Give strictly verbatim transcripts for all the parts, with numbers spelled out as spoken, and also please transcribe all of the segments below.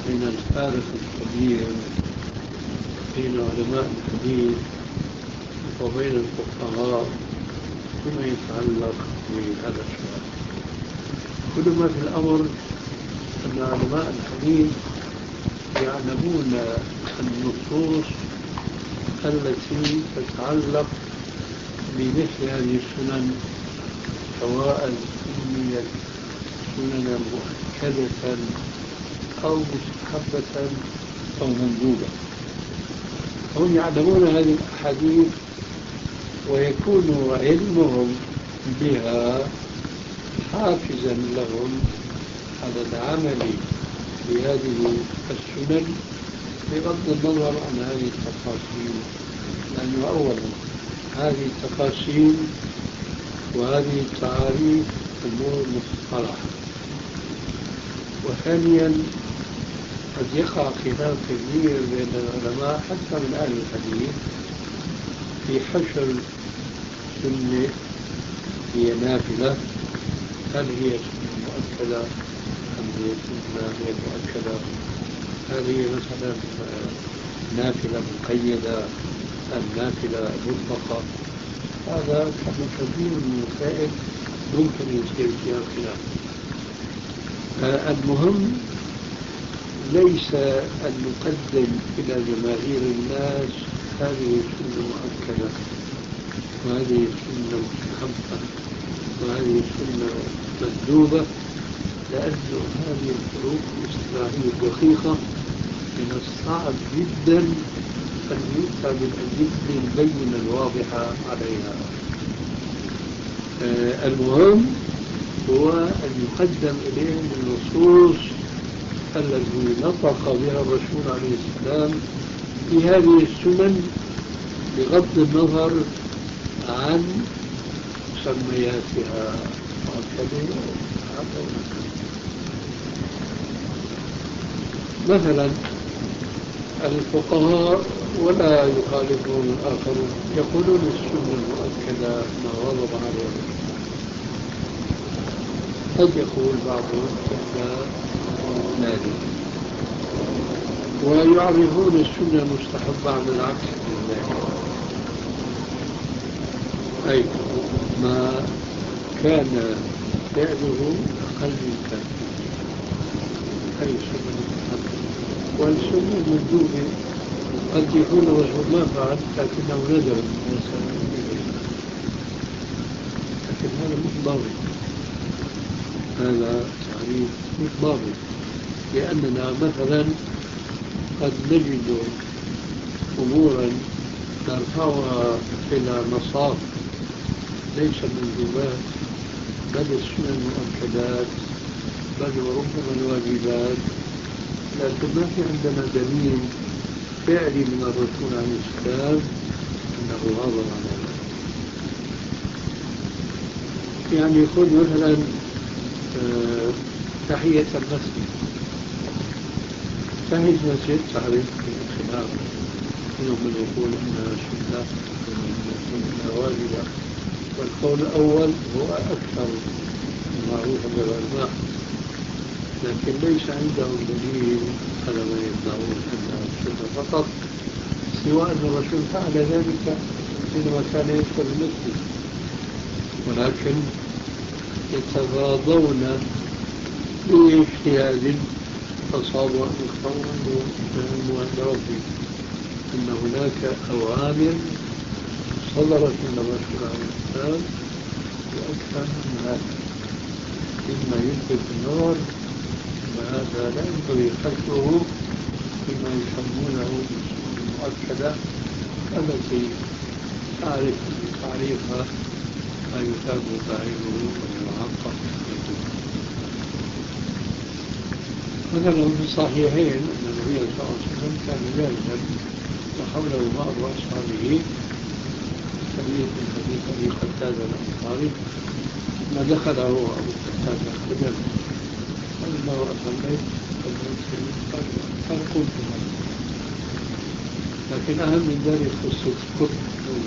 من الفارق الكبير بين علماء الحديث وبين الفقهاء فيما يتعلق بهذا السؤال. كل ما في الأمر أن علماء الحديث يعلمون النصوص التي تتعلق بمثل هذه السنن، سواء سميت سننا مؤكدة أو مستحبة أو مندوبة. هم يعلمون هذه الأحاديث ويكون علمهم بها حافزا لهم على العمل بهذه السنن بغض النظر عن هذه التفاصيل، لأنه أولا هذه التفاصيل وهذه التعاريف أمور مصطلحة، وثانيا قد يقع خلاف كبير بين العلماء حتى من أهل الحديث في حشر سنة هي نافلة، هل هي سنة مؤكدة أم هي سنة غير مؤكدة، هل هي مثلا نافلة مقيدة أم نافلة مطلقة. هذا كم كثير من المسائل ممكن يصير فيها خلاف. المهم ليس أن نقدم إلى جماهير الناس هذه السنة مؤكدة وهذه السنة مستحبة وهذه السنة مندوبة، لأن هذه الفروق الاصطلاحية الدقيقة من الصعب جدا أن يؤتى بالأدلة البينة الواضحة عليها. آه المهم هو أن يقدم إليهم النصوص التي نطق بها الرسول عليه السلام في هذه السنن بغض النظر عن مسمياتها مؤكدة أو مثلا الفقهاء ولا يخالفون الآخرون يقولون السنة المؤكدة ما غضب عليه. قد يقول بعضهم إحدى نادي، ويعرفون السنة المستحبة عن العكس بالله، أي ما كان فعله أقل من كان أي سنة مستحبة. والسنة المندوبة قد يكون الرسول ما فعل لكنه ندر لكن هذا مش ضابط، هذا تعريف مش ضابط، لأننا مثلا قد نجد أمورا نرفعها إلى مصاف ليس مندوبات بل السنن المؤكدات بل وربما الواجبات، لكن ما في عندنا دليل فعلي من الرسول عليه السلام أنه غضب على ذلك. يعني يقول مثلا آه تحية المسجد، تحية المسجد تعرف الخلاف، منهم من يقول أنها سنة ومنهم واجبة، والقول الأول هو أكثر معروف عند العلماء، لكن ليس عندهم دليل على ما يدعون أنها سنة فقط، سواء أن الرسول فعل ذلك حينما كان يدخل المسجد، ولكن يتغاضون باجتهاد أصابوا أن يخطئوا عنه عند ربي أن هناك أوامر صدرت من الرسول عليه السلام بأكثر من هذا مما يلفت النظر، وهذا لا ينبغي خلفه فيما يسمونه بالسنة المؤكدة التي تعرف تعريفها ما يثاب فاعله ويعاقب. مثلا في الصحيحين أن النبي صلى الله عليه وسلم كان جالسا وحوله بعض أصحابه، سميت من حديث أبي قتادة الأنصاري ما دخله أبو قتادة خدم قال ما رأس البيت قال قلت هذا، لكن أهم من ذلك قصة كتب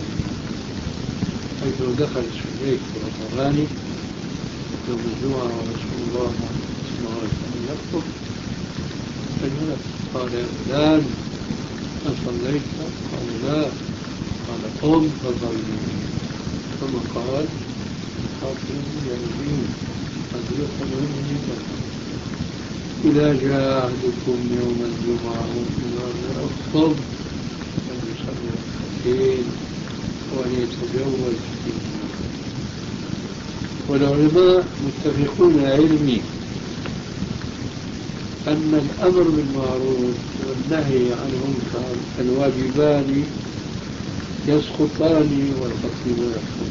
حيث دخل الشريك والطراني يوم الجمعة ورسول الله صلى الله عليه وسلم يخطب، الولد؟ قال يا فلان أصليت؟ قال لا. قال قم فصلي. ثم قال خاطبني يا نبي قد يخبرني إذا جاء أحدكم يوم الجمعة وإذا أخطب فليصلي ركعتين وليتجوز فيهما. والعلماء متفقون علمي أن الأمر بالمعروف والنهي عن المنكر الواجبان يسقطان والخطيب يسقط.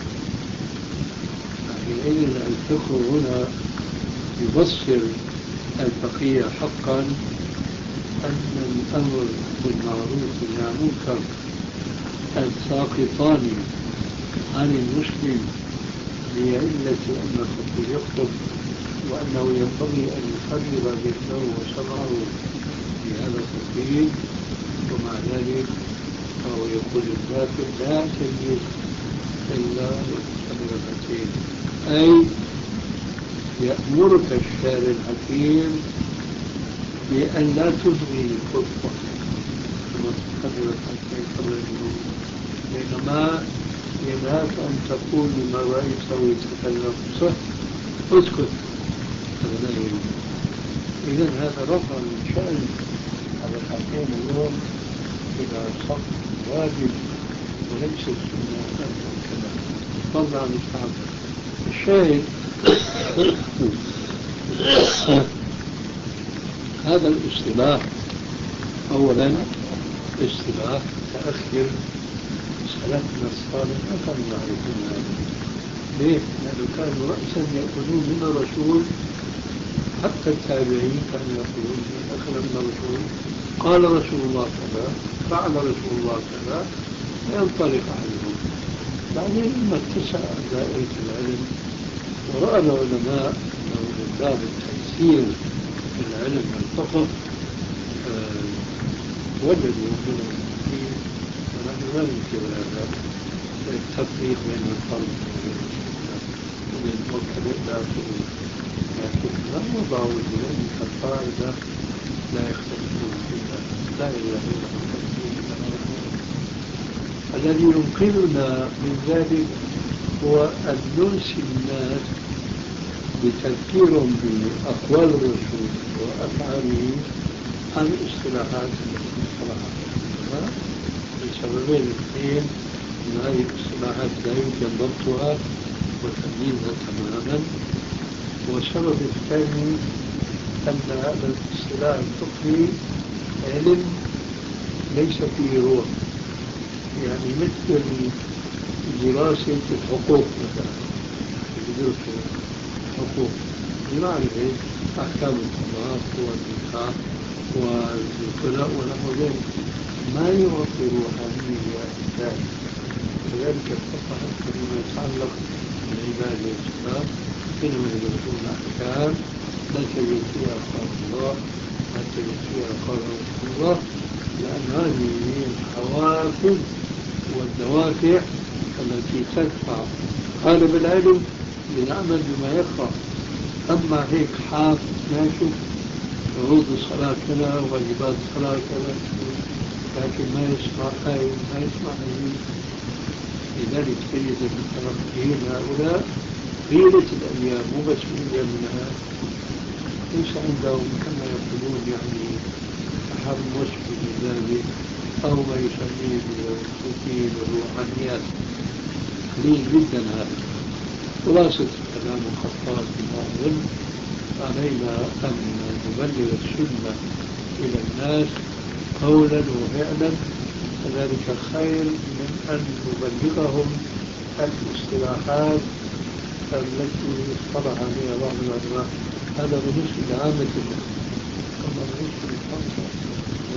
حينئذ الفقه هنا يبصر الفقيه حقا أن الأمر بالمعروف والنهي عن المنكر الساقطان عن المسلم لعلة أن الخطيب يخطب وأنه ينبغي أن يقرب ذهنه وسمعه في هذا الخطيب. ومع ذلك فهو يقول الكافر لا تجلس إلا تصلي ركعتين، أي يأمرك الشارع الحكيم بأن لا تلغي الخطبة ثم تصلي ركعتين قبل النوم، بينما ينهاك أن تقول لما رأيته يتكلم صح اسكت. هذا لا يجوز. إذن هذا رفع من شأن هذا الحكيم اليوم إلى صف واجب وليس السنة كذا. طبعا مستحب. الشاهد هذا الاصطلاح أولا اصطلاح متأخر. سلفنا الصالح ما كانوا يعرفون هذا. ليه؟ لأنه كانوا رأسا يأخذون من الرسول، حتى التابعين كانوا يقولون أخذ من الرسول قال رسول الله كذا فعل رسول الله كذا فينطلق عليهم. بعدين لما اتسع دائرة العلم ورأى العلماء أنه من باب التيسير في العلم والفقه آه وجدوا من المسلمين ونحن لا ننكر هذا التفريق بين الفرد وبين المبتدئ لا لكن لا وضعوا لذلك القاعدة لا يختلفون فيها لا إله إلا الله. الذي ينقذنا من ذلك هو أن نرسي الناس بتذكيرهم بأقوال الرسول وأفعاله عن الاصطلاحات التي اصطلحها لسببين اثنين: أن هذه الاصطلاحات لا يمكن ضبطها وتمييزها تماما، والسبب الثاني أن هذا الاصطلاح الفقهي علم ليس فيه روح، يعني مثل دراسة الحقوق مثلا، دراسة الحقوق لمعرفة أحكام الطلاق والنكاح والخلاء ونحو ذلك، ما يعطي روحانية ذلك. وذلك الفقه فيما يتعلق بالعبادة والصلاة حينما يدرسون الأحكام لا تجد فيها قال الله لا تجد فيها قال رسول الله، لأن هذه هي الحوافز والدوافع التي تدفع طالب العلم لنعمل بما يقرأ. أما هيك حاف ناشف فروض الصلاة كذا واجبات الصلاة كذا لكن ما يسمع آية ما يسمع نبي. لذلك تجد المتنقلين هؤلاء طيلة الأيام مو بس من أيام النهار ليس عندهم كما يقولون يعني أهم وصف لذلك أو ما يسميه بالصوفيين والروحانيات، قليل جدا هذا. خلاصة كلام الخطاب العظيم: علينا أن نبلغ السنة إلى الناس قولا وفعلا، وذلك خير من أن نبلغهم الاصطلاحات التي اصطلح عليها بعض العلماء. هذا بالنسبة لعامة الناس، أما بالنسبة للخمسة